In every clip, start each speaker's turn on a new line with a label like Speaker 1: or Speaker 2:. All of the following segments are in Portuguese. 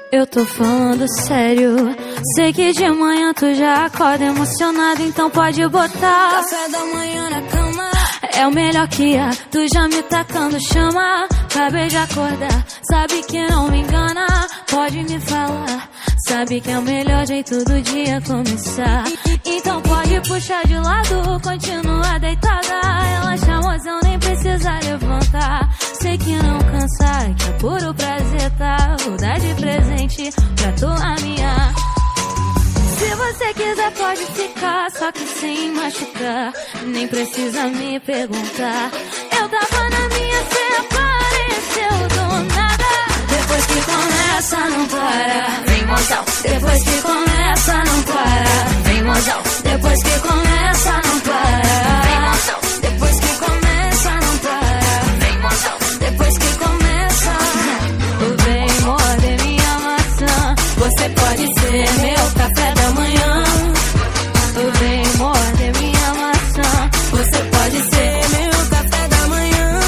Speaker 1: Eu tô falando sério. Sei que de manhã tu já acorda emocionado, então pode botar
Speaker 2: café da manhã na cama.
Speaker 1: É o melhor que há, tu já me tacando chama. Acabei de acordar, sabe que não me engana. Pode me falar, sabe que é o melhor jeito do dia começar. Então pode puxar de lado, continua deitada. Relaxa, mozão, nem precisa levantar. Sei que não cansa, que é puro prazer, tá? Vou dar de presente pra tua minha. Se você quiser pode ficar, só que sem machucar. Nem precisa me perguntar. Eu tava na minha, cê apareceu do nada. Depois que começa não para, vem mozão. Depois que começa não para, vem mozão. Depois que começa não para, vem mozão. Depois que começa não para, vem mozão. Depois que começa, vem morder minha maçã. Você pode ser meu café da manhã. Vem morder minha maçã. Você pode ser meu café da manhã.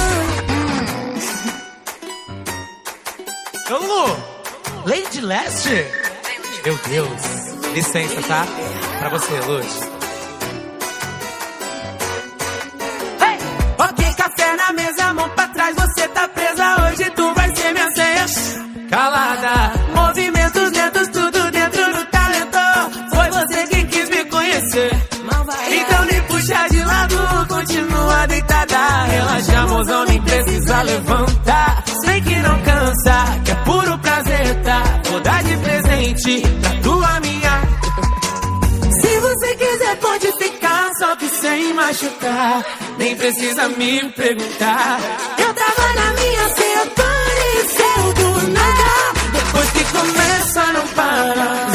Speaker 3: Ô Lu, Lady Leste? Meu Deus, licença, tá? Pra você, Luz.
Speaker 4: Hey! Ok, café na mesa, mão pra trás, você tá presa. Hoje tu vai ser minha senha. Calada, movimentos lentos, tudo dentro do talento. Foi você quem quis me conhecer. Então nem puxa de lado, continua deitada. Relaxa, mozão, nem precisa levantar. Sei que não cansa, que é puro prazer, tá? Vou dar de presente pra tua minha. Se você quiser pode ficar, só que sem machucar. Nem precisa me perguntar. Eu tava na minha, cê apareceu do nada. Depois que começa não para,